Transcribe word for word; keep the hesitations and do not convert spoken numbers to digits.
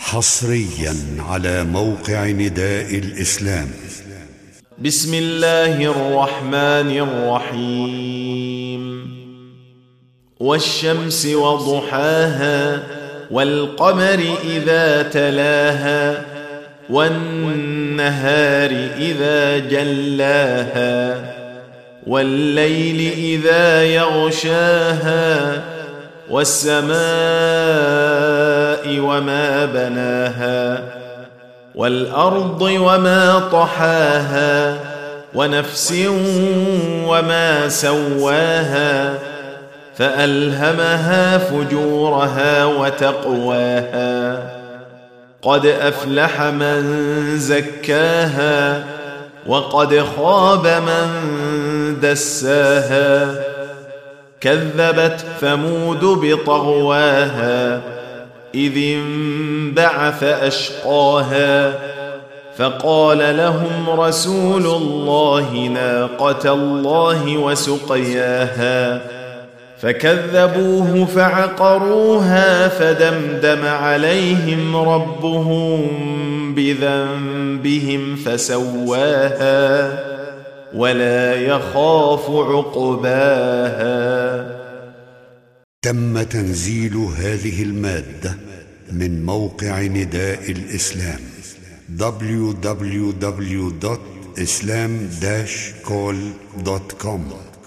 حصريا على موقع نداء الإسلام. بسم الله الرحمن الرحيم. والشمس وضحاها والقمر إذا تلاها والنهار إذا جلاها والليل إذا يغشاها والسماء وما بناها والأرض وما طحاها ونفس وما سواها فألهمها فجورها وتقواها. قد أفلح من زكاها وقد خاب من دساها. كذبت ثمود بطغواها إذ انبعث أشقاها فقال لهم رسول الله ناقة الله وسقياها فكذبوه فعقروها فدمدم عليهم ربهم بذنبهم فسواها ولا يخاف عقباها. تم تنزيل هذه المادة من موقع نداء الإسلام دبليو دبليو دبليو دوت إسلام داش كول دوت كوم.